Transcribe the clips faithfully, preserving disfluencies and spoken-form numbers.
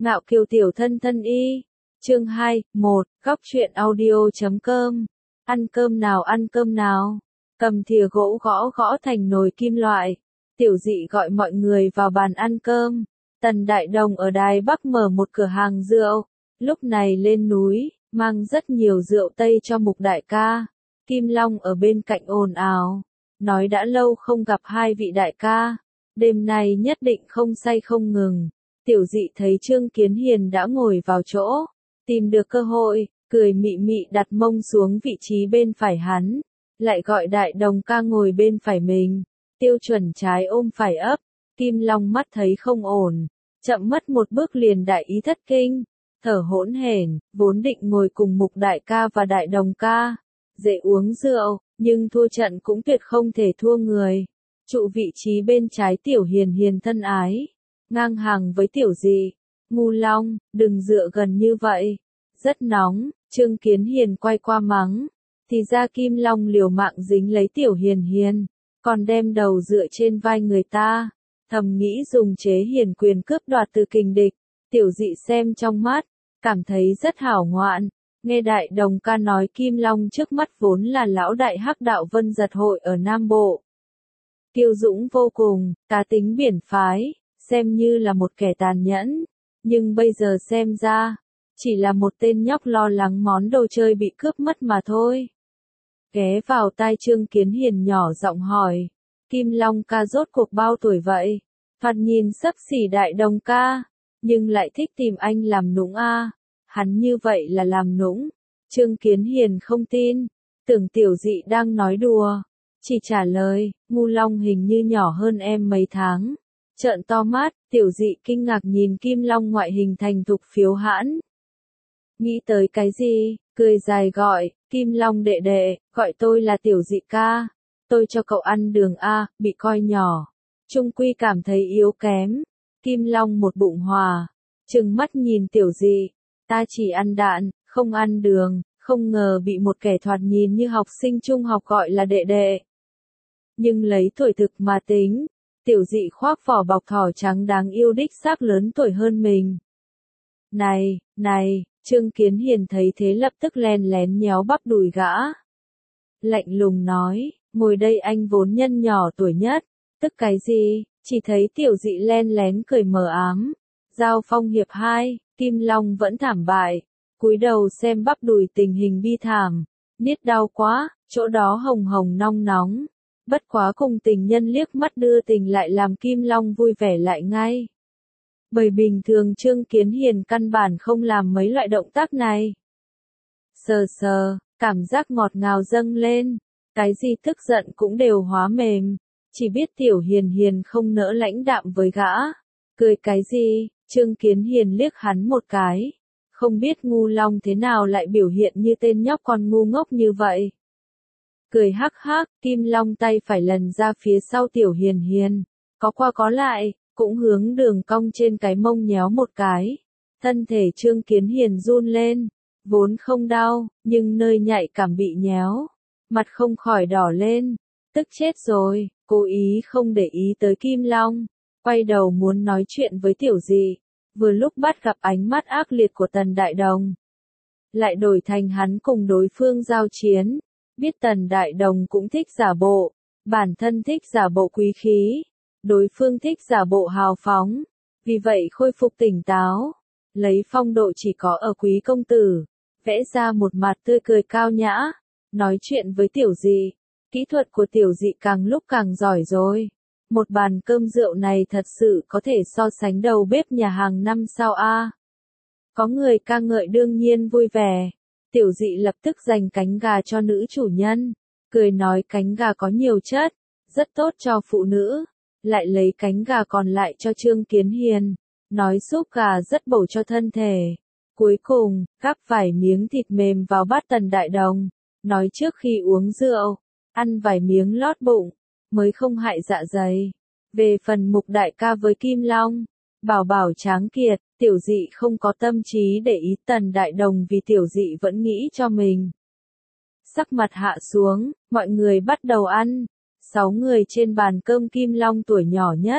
Ngạo kiều tiểu thân thân y. Chương hai, một, góc truyện audio.com. Ăn cơm nào ăn cơm nào. Cầm thìa gỗ gõ gõ thành nồi kim loại. Tiểu Dị gọi mọi người vào bàn ăn cơm. Tần Đại Đồng ở Đài Bắc mở một cửa hàng rượu. Lúc này lên núi, mang rất nhiều rượu Tây cho Mục đại ca. Kim Long ở bên cạnh ồn ào. Nói đã lâu không gặp hai vị đại ca. Đêm nay nhất định không say không ngừng. Tiểu Dị thấy Trương Kiến Hiền đã ngồi vào chỗ. Tìm được cơ hội, cười mị mị đặt mông xuống vị trí bên phải hắn. Lại gọi Đại Đồng ca ngồi bên phải mình. Tiêu Chuẩn trái ôm phải ấp. Kim Long mắt thấy không ổn. Chậm mất một bước liền đại ý thất kinh. Thở hỗn hển, vốn định ngồi cùng Mục đại ca và Đại Đồng ca. Dễ uống rượu, nhưng thua trận cũng tuyệt không thể thua người. Trụ vị trí bên trái Tiểu Hiền Hiền thân ái. Ngang hàng với Tiểu Dị. Ngu Long, đừng dựa gần như vậy. Rất nóng, Trương Kiến Hiền quay qua mắng. Thì ra Kim Long liều mạng dính lấy Tiểu Hiền Hiền. Còn đem đầu dựa trên vai người ta. Thầm nghĩ dùng chế hiền quyền cướp đoạt từ kình địch. Tiểu Dị xem trong mắt. Cảm thấy rất hảo ngoạn. Nghe Đại Đồng ca nói Kim Long trước mắt vốn là lão đại hắc đạo vân giật hội ở Nam Bộ. Kiêu dũng vô cùng, cá tính biển phái, xem như là một kẻ tàn nhẫn. Nhưng bây giờ xem ra, chỉ là một tên nhóc lo lắng món đồ chơi bị cướp mất mà thôi. Ghé vào tai Trương Kiến Hiền nhỏ giọng hỏi, Kim Long ca rốt cuộc bao tuổi vậy? Thoạt nhìn xấp xỉ Đại Đồng ca, nhưng lại thích tìm anh làm nũng a. Hắn như vậy là làm nũng. Trương Kiến Hiền không tin, tưởng Tiểu Dị đang nói đùa. Chỉ trả lời, Ngu Long hình như nhỏ hơn em mấy tháng. Trợn to mắt, Tiểu Dị kinh ngạc nhìn Kim Long ngoại hình thành thục phiếu hãn. Nghĩ tới cái gì, cười dài gọi, Kim Long đệ đệ, gọi tôi là Tiểu Dị ca. Tôi cho cậu ăn đường A, bị coi nhỏ. Trung quy cảm thấy yếu kém. Kim Long một bụng hòa, trừng mắt nhìn Tiểu Dị. Ta chỉ ăn đạn, không ăn đường, không ngờ bị một kẻ thoạt nhìn như học sinh trung học gọi là đệ đệ. Nhưng lấy tuổi thực mà tính, Tiểu Dị khoác vỏ bọc thỏ trắng đáng yêu đích xác lớn tuổi hơn mình. Này, này, Trương Kiến Hiền thấy thế lập tức len lén nhéo bắp đùi gã. Lạnh lùng nói, ngồi đây anh vốn nhân nhỏ tuổi nhất, tức cái gì, chỉ thấy Tiểu Dị len lén cười mờ ám. Giao phong hiệp hai, Kim Long vẫn thảm bại, cúi đầu xem bắp đùi tình hình bi thảm, niết đau quá, chỗ đó hồng hồng nong nóng. Bất quá cùng tình nhân liếc mắt đưa tình lại làm Kim Long vui vẻ lại ngay. Bởi bình thường Trương Kiến Hiền căn bản không làm mấy loại động tác này. Sờ sờ, cảm giác ngọt ngào dâng lên, cái gì tức giận cũng đều hóa mềm, chỉ biết Tiểu Hiền Hiền không nỡ lãnh đạm với gã. Cười cái gì, Trương Kiến Hiền liếc hắn một cái. Không biết Ngu Long thế nào lại biểu hiện như tên nhóc con ngu ngốc như vậy. Cười hắc hắc, Kim Long tay phải lần ra phía sau Tiểu Hiền Hiền, có qua có lại, cũng hướng đường cong trên cái mông nhéo một cái. Thân thể Trương Kiến Hiền run lên, vốn không đau, nhưng nơi nhạy cảm bị nhéo, mặt không khỏi đỏ lên, tức chết rồi, cố ý không để ý tới Kim Long, quay đầu muốn nói chuyện với Tiểu Dị, vừa lúc bắt gặp ánh mắt ác liệt của Tần Đại Đồng. Lại đổi thành hắn cùng đối phương giao chiến. Biết Tần Đại Đồng cũng thích giả bộ, bản thân thích giả bộ quý khí, đối phương thích giả bộ hào phóng, vì vậy khôi phục tỉnh táo, lấy phong độ chỉ có ở quý công tử, vẽ ra một mặt tươi cười cao nhã, nói chuyện với Tiểu Dị, kỹ thuật của Tiểu Dị càng lúc càng giỏi rồi, một bàn cơm rượu này thật sự có thể so sánh đầu bếp nhà hàng năm sao a. Có người ca ngợi đương nhiên vui vẻ. Tiểu Dị lập tức dành cánh gà cho nữ chủ nhân, cười nói cánh gà có nhiều chất, rất tốt cho phụ nữ, lại lấy cánh gà còn lại cho Trương Kiến Hiền, nói súp gà rất bổ cho thân thể. Cuối cùng, gắp vài miếng thịt mềm vào bát Tần Đại Đồng, nói trước khi uống rượu, ăn vài miếng lót bụng, mới không hại dạ dày. Về phần Mục đại ca với Kim Long, bảo bảo tráng kiệt, Tiểu Dị không có tâm trí để ý Tần Đại Đồng vì Tiểu Dị vẫn nghĩ cho mình. Sắc mặt hạ xuống, mọi người bắt đầu ăn. Sáu người trên bàn cơm Kim Long tuổi nhỏ nhất,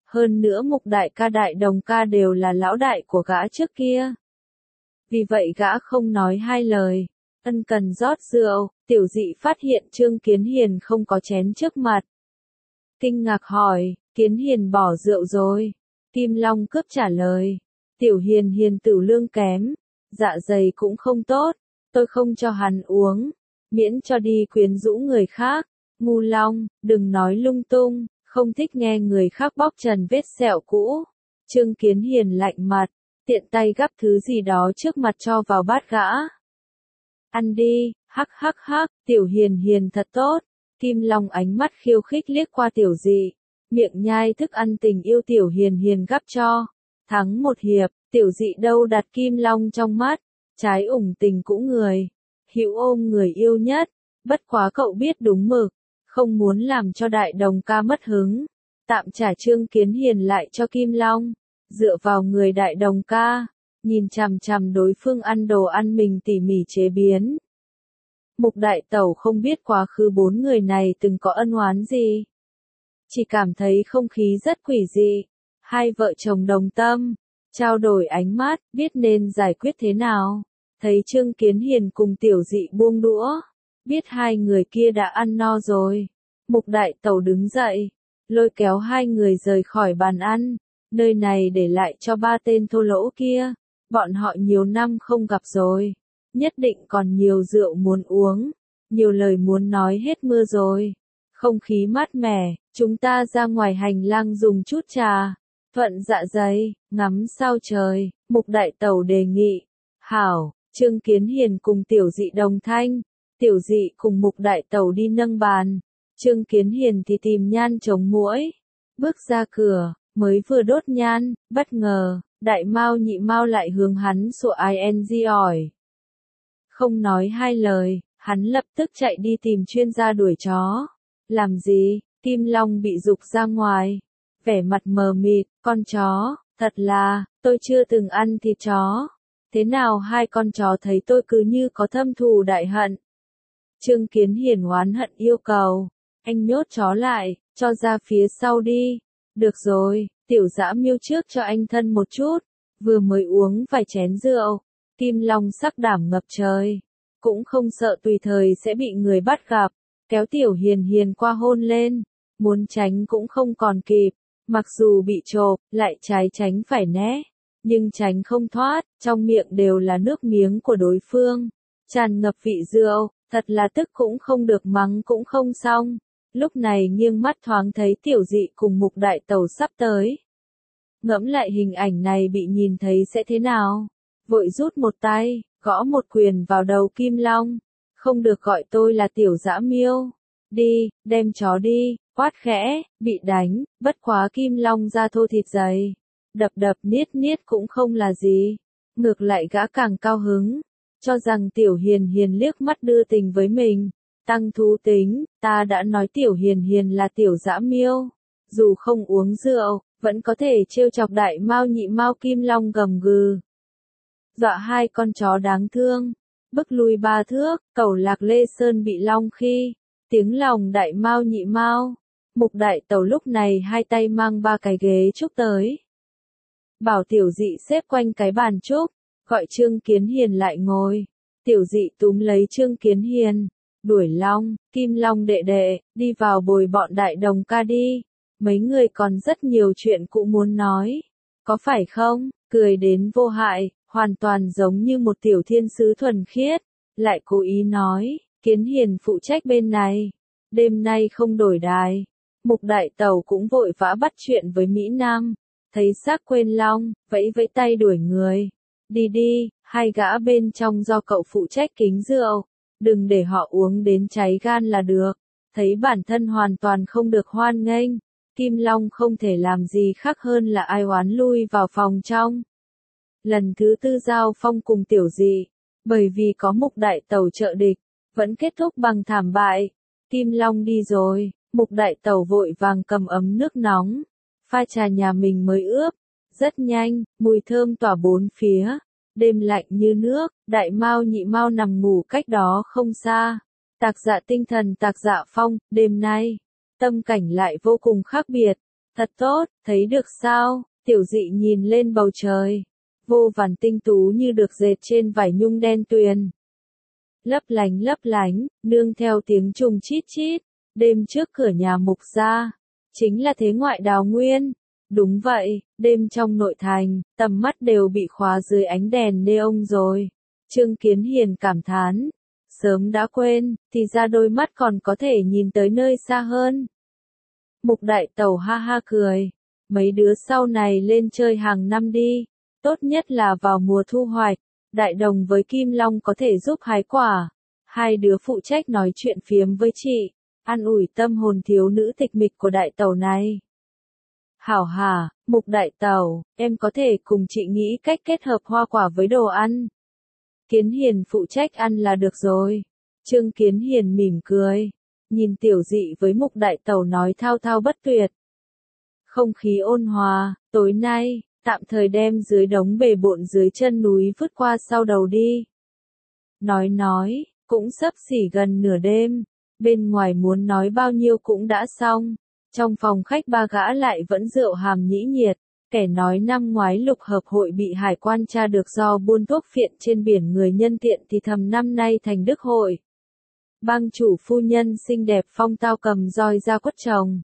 Hơn nữa Mục đại ca đại đồng ca đều là lão đại của gã trước kia. Vì vậy gã không nói hai lời, ân cần rót rượu, Tiểu Dị phát hiện Trương Kiến Hiền không có chén trước mặt. Kinh ngạc hỏi, Kiến Hiền bỏ rượu rồi. Kim Long cướp trả lời, Tiểu Hiền Hiền tửu lương kém, dạ dày cũng không tốt, tôi không cho hắn uống, miễn cho đi quyến rũ người khác. Ngu Long, đừng nói lung tung, không thích nghe người khác bóc trần vết sẹo cũ. Trương Kiến Hiền lạnh mặt, tiện tay gắp thứ gì đó trước mặt cho vào bát gã. Ăn đi, hắc hắc hắc, Tiểu Hiền Hiền thật tốt. Kim Long ánh mắt khiêu khích liếc qua Tiểu Dị, miệng nhai thức ăn tình yêu Tiểu Hiền Hiền gắp cho. Thắng một hiệp, Tiểu Dị đâu đặt Kim Long trong mắt, trái ủng tình cũ người, hữu ôm người yêu nhất, bất quá cậu biết đúng mực, không muốn làm cho đại đồng ca mất hứng, tạm trả Trương Kiến Hiền lại cho Kim Long, dựa vào người đại đồng ca, nhìn chằm chằm đối phương ăn đồ ăn mình tỉ mỉ chế biến. Mục đại tẩu không biết quá khứ bốn người này từng có ân oán gì, chỉ cảm thấy không khí rất quỷ dị, hai vợ chồng đồng tâm, trao đổi ánh mắt, biết nên giải quyết thế nào. Thấy Trương Kiến Hiền cùng Tiểu Dị buông đũa, biết hai người kia đã ăn no rồi. Mục đại tẩu đứng dậy, lôi kéo hai người rời khỏi bàn ăn, nơi này để lại cho ba tên thô lỗ kia, bọn họ nhiều năm không gặp rồi, nhất định còn nhiều rượu muốn uống, nhiều lời muốn nói hết mưa rồi. Không khí mát mẻ, chúng ta ra ngoài hành lang dùng chút trà, thuận dạ dày, ngắm sao trời, Mục đại tẩu đề nghị. Hảo, Trương Kiến Hiền cùng Tiểu Dị đồng thanh, Tiểu Dị cùng Mục đại tẩu đi nâng bàn, Trương Kiến Hiền thì tìm nhan chống muỗi. Bước ra cửa, mới vừa đốt nhan, bất ngờ, đại mao nhị mao lại hướng hắn sủa ing ỏi. Không nói hai lời, hắn lập tức chạy đi tìm chuyên gia đuổi chó. Làm gì? Kim Long bị giục ra ngoài, vẻ mặt mờ mịt, con chó, thật là, tôi chưa từng ăn thịt chó. Thế nào hai con chó thấy tôi cứ như có thâm thù đại hận. Trương Kiến Hiền oán hận yêu cầu, anh nhốt chó lại, cho ra phía sau đi. Được rồi, Tiểu Dã Miêu trước cho anh thân một chút, vừa mới uống vài chén rượu. Kim Long sắc đảm ngập trời, cũng không sợ tùy thời sẽ bị người bắt gặp, kéo Tiểu Hiền Hiền qua hôn lên, muốn tránh cũng không còn kịp, mặc dù bị chộp, lại trái tránh phải né, nhưng tránh không thoát, trong miệng đều là nước miếng của đối phương, tràn ngập vị rượu, thật là tức cũng không được mắng cũng không xong. Lúc này nghiêng mắt thoáng thấy Tiểu Dị cùng Mục đại tẩu sắp tới. Ngẫm lại hình ảnh này bị nhìn thấy sẽ thế nào? Vội rút một tay, gõ một quyền vào đầu Kim Long. Không được gọi tôi là Tiểu Dã Miêu. Đi, đem chó đi, quát khẽ, bị đánh, bất quá Kim Long da thô thịt dày. Đập đập niết niết cũng không là gì. Ngược lại gã càng cao hứng, cho rằng Tiểu Hiền Hiền liếc mắt đưa tình với mình. Tăng thú tính, ta đã nói Tiểu Hiền Hiền là Tiểu Dã Miêu. Dù không uống rượu, vẫn có thể trêu chọc đại mao nhị mao. Kim Long gầm gừ, dọa hai con chó đáng thương, bức lui ba thước. Cẩu Lạc Lê Sơn bị long khi, tiếng lòng đại mao nhị mao. Mục đại tẩu lúc này hai tay mang ba cái ghế trúc tới, bảo Tiểu Dị xếp quanh cái bàn trúc, gọi Trương Kiến Hiền lại ngồi. Tiểu Dị túm lấy Trương Kiến Hiền, đuổi Long, Kim Long đệ đệ, đi vào bồi bọn đại đồng ca đi, mấy người còn rất nhiều chuyện cũ muốn nói, có phải không? Cười đến vô hại, hoàn toàn giống như một tiểu thiên sứ thuần khiết, lại cố ý nói, Kiến Hiền phụ trách bên này, đêm nay không đổi đài. Mục đại tẩu cũng vội vã bắt chuyện với Mỹ Nam, thấy xác quên Long, vẫy vẫy tay đuổi người. Đi đi, hai gã bên trong do cậu phụ trách kính rượu, đừng để họ uống đến cháy gan là được. Thấy bản thân hoàn toàn không được hoan nghênh, Kim Long không thể làm gì khác hơn là ai oán lui vào phòng trong. Lần thứ tư giao phong cùng Tiểu Dị, bởi vì có Mục đại tẩu trợ địch, vẫn kết thúc bằng thảm bại. Kim Long đi rồi, Mục đại tẩu vội vàng cầm ấm nước nóng, pha trà nhà mình mới ướp. Rất nhanh, mùi thơm tỏa bốn phía, đêm lạnh như nước, đại mao nhị mao nằm ngủ cách đó không xa. Tạc Dạ tinh thần Tạc Dạ phong, đêm nay, tâm cảnh lại vô cùng khác biệt. Thật tốt, thấy được sao? Tiểu dị nhìn lên bầu trời. Vô vàn tinh tú như được dệt trên vải nhung đen tuyền. Lấp lánh lấp lánh, nương theo tiếng trùng chít chít. Đêm trước cửa nhà Mục gia, chính là thế ngoại đào nguyên. Đúng vậy, đêm trong nội thành, tầm mắt đều bị khóa dưới ánh đèn neon rồi. Trương Kiến Hiền cảm thán. Sớm đã quên, thì ra đôi mắt còn có thể nhìn tới nơi xa hơn. Mục Đại Tẩu ha ha cười. Mấy đứa sau này lên chơi hàng năm đi. Tốt nhất là vào mùa thu hoạch. Đại Đồng với Kim Long có thể giúp hái quả. Hai đứa phụ trách nói chuyện phiếm với chị. An ủi tâm hồn thiếu nữ tịch mịch của Đại Tẩu này. Hảo hả, Mục Đại Tẩu, em có thể cùng chị nghĩ cách kết hợp hoa quả với đồ ăn. Kiến Hiền phụ trách ăn là được rồi. Trương Kiến Hiền mỉm cười. Nhìn Tiểu Dị với Mục Đại Tẩu nói thao thao bất tuyệt. Không khí ôn hòa, tối nay, tạm thời đem dưới đống bề bộn dưới chân núi vứt qua sau đầu đi. Nói nói, cũng sắp xỉ gần nửa đêm, bên ngoài muốn nói bao nhiêu cũng đã xong. Trong phòng khách ba gã lại vẫn rượu hàm nhĩ nhiệt, kẻ nói năm ngoái lục hợp hội bị hải quan tra được do buôn thuốc phiện trên biển người nhân tiện thì thầm năm nay thành đức hội. Bang chủ phu nhân xinh đẹp phong tao cầm roi ra quất chồng.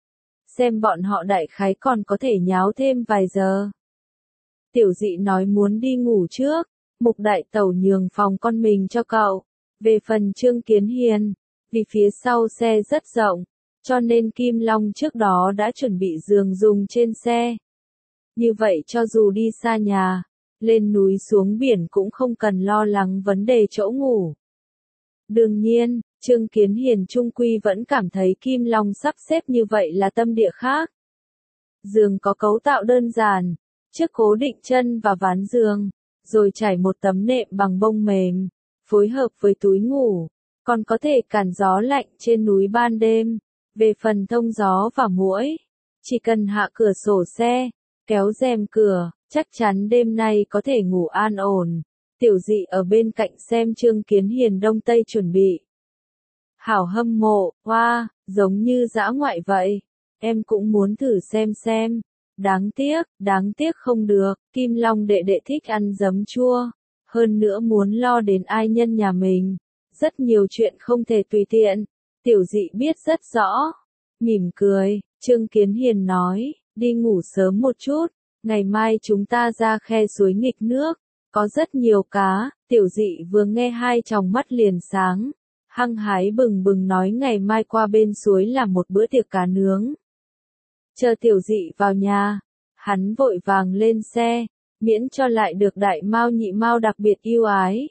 Xem bọn họ đại khái còn có thể nháo thêm vài giờ. Tiểu Dị nói muốn đi ngủ trước, Mục Đại Tẩu nhường phòng con mình cho cậu. Về phần Trương Kiến Hiền, vì phía sau xe rất rộng, cho nên Kim Long trước đó đã chuẩn bị giường dùng trên xe. Như vậy cho dù đi xa nhà, lên núi xuống biển cũng không cần lo lắng vấn đề chỗ ngủ. Đương nhiên, Trương Kiến Hiền trung quy vẫn cảm thấy Kim Long sắp xếp như vậy là tâm địa khác. Giường có cấu tạo đơn giản, trước cố định chân và ván giường, rồi trải một tấm nệm bằng bông mềm, phối hợp với túi ngủ, còn có thể cản gió lạnh trên núi ban đêm. Về phần thông gió và muỗi, chỉ cần hạ cửa sổ xe, kéo rèm cửa, chắc chắn đêm nay có thể ngủ an ổn. Tiểu Dị ở bên cạnh xem Trương Kiến Hiền đông tây chuẩn bị. Hảo hâm mộ, hoa, wow, giống như dã ngoại vậy. Em cũng muốn thử xem xem. Đáng tiếc, đáng tiếc không được, Kim Long đệ đệ thích ăn giấm chua. Hơn nữa muốn lo đến ai nhân nhà mình. Rất nhiều chuyện không thể tùy tiện. Tiểu Dị biết rất rõ. Mỉm cười, Trương Kiến Hiền nói, đi ngủ sớm một chút. Ngày mai chúng ta ra khe suối nghịch nước. Có rất nhiều cá. Tiểu Dị vừa nghe hai tròng mắt liền sáng. Hăng hái bừng bừng nói ngày mai qua bên suối làm một bữa tiệc cá nướng. Chờ Tiểu Dị vào nhà, hắn vội vàng lên xe, miễn cho lại được đại mao nhị mao đặc biệt yêu ái.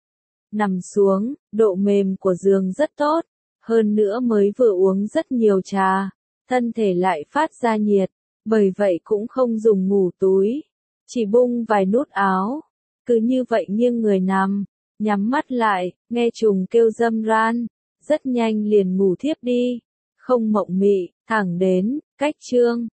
Nằm xuống, độ mềm của giường rất tốt, hơn nữa mới vừa uống rất nhiều trà, thân thể lại phát ra nhiệt, bởi vậy cũng không dùng ngủ túi, chỉ bung vài nút áo, cứ như vậy nghiêng người nằm, nhắm mắt lại, nghe trùng kêu râm ran, rất nhanh liền ngủ thiếp đi, không mộng mị, thẳng đến, cách trương.